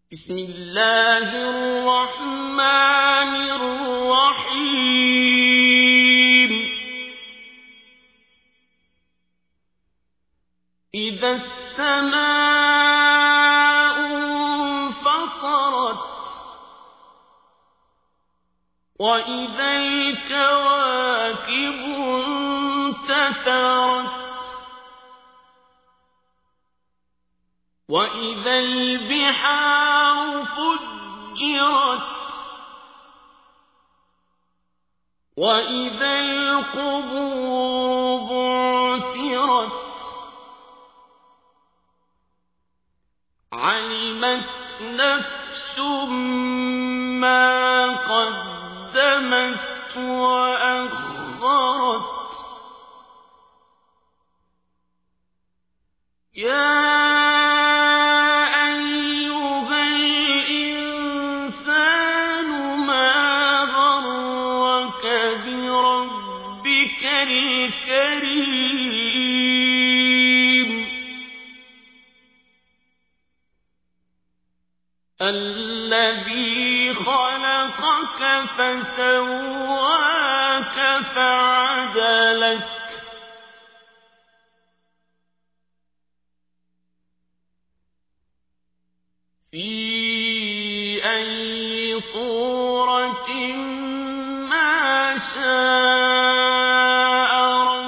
بسم الله الرحمن الرحيم إذا السماء انفطرت وإذا الكواكب انتثرت وإذا البحار فجرت وإذا القبور بعثرت علمت نفس ما قدمت وأخرت يا الكريم الذي خلقك فسواك فعدلك في أي صورة ما شاء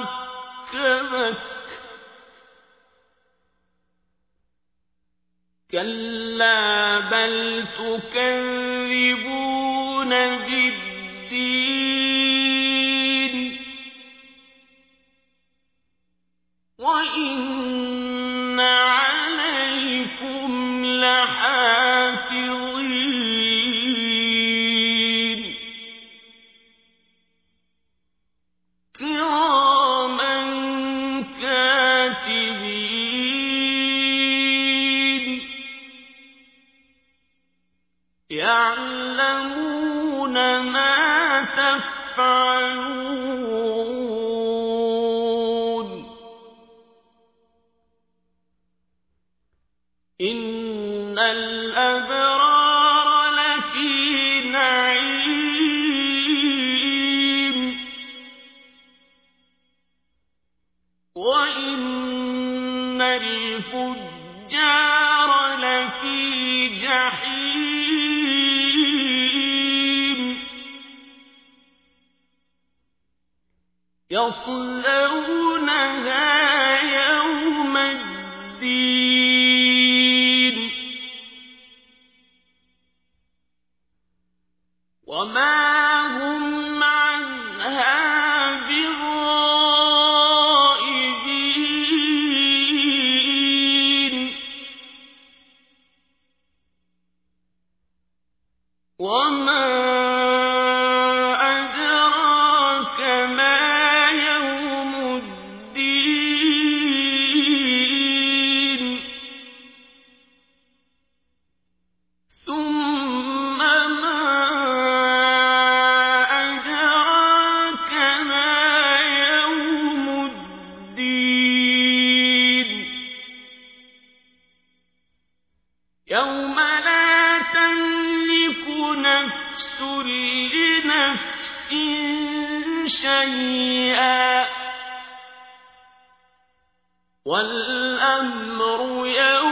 كلا بل تكذبون بالدين وإن عليكم لحافظين كراما كاتبين يعلمون ما تفعلون إن الأبرار لفي نعيم وإن الفجار لفي جحيم يصلونها يوم الدين وما هم عنها بغائبين وما أدراك ما يوم الدين ثم ما أدراك ما يوم الدين يوم لا تملك نفس لنفس شيئا والأمر يوم